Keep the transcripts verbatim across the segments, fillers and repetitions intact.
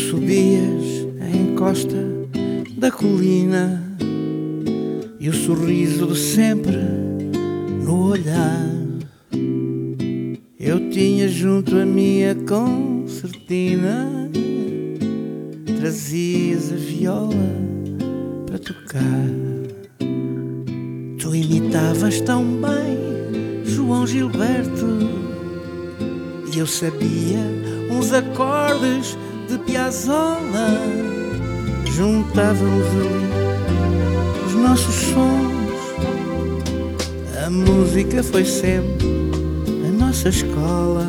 subias a encosta da colina e o sorriso de sempre no olhar. Eu tinha junto a minha concertina, trazias a viola para tocar. Tu imitavas tão bem João Gilberto e eu sabia uns acordes de Piazzolla. Juntávamos ali os nossos sons. A música foi sempre a nossa escola,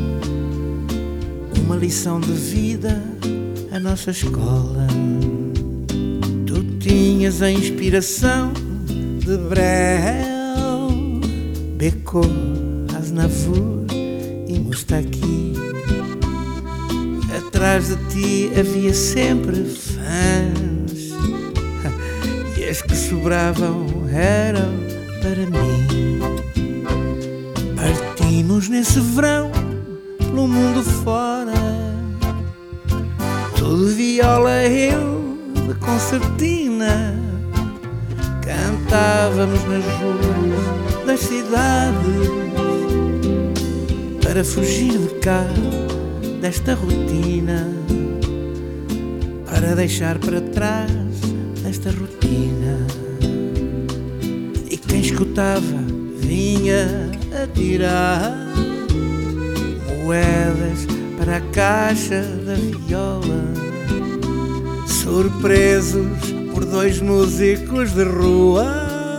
uma lição de vida, a nossa escola. Tu tinhas a inspiração de Brel, Becot, Aznavour e Moustaki. Atrás de ti havia sempre fãs e as que sobravam eram para mim. Partimos nesse verão pelo mundo fora, tu de viola, eu de concertina. Cantávamos nas ruas das cidades para fugir de cá, desta rotina, para deixar para trás esta rotina. E quem escutava vinha a tirar moedas para a caixa da viola, surpresos por dois músicos de rua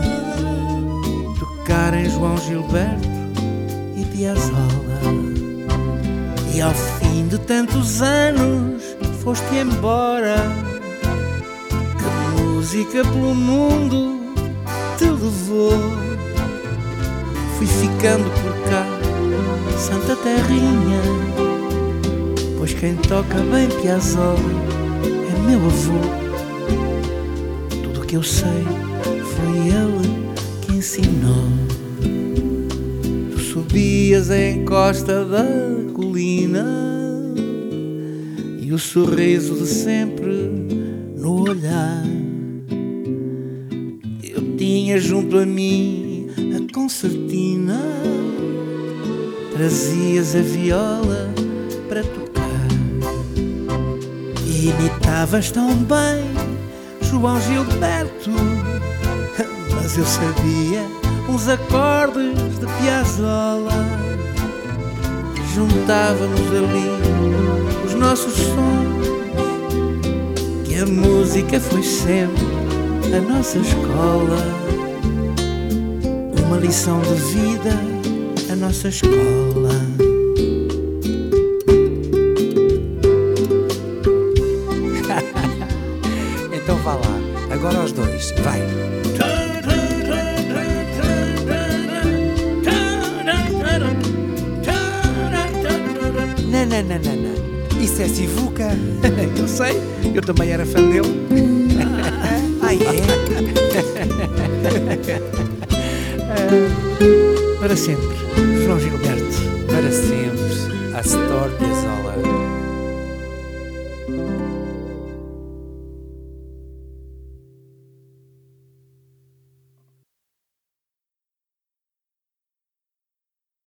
tocarem João Gilberto e Piazzolla. E ao fim de tantos anos foste embora. Que música pelo mundo te levou. Fui ficando por cá, Santa Terrinha, pois quem toca bem Piazzolla é meu avô. Tudo o que eu sei foi ele que ensinou. Tu subias a encosta da colina e o sorriso de sempre no olhar. Eu tinha junto a mim a concertina, trazias a viola para tocar e imitavas tão bem João Gilberto, mas eu sabia uns acordes de Piazzolla. Juntávamos ali os nossos sons, que a música foi sempre a nossa escola, uma lição de vida, a nossa escola. Então vá lá, agora aos dois, vai. Não, não, não, não, não. Isso é Sivuca. Eu sei, eu também era fã dele. Ah, é? Para sempre, João Gilberto. Para sempre, Astor Piazzolla.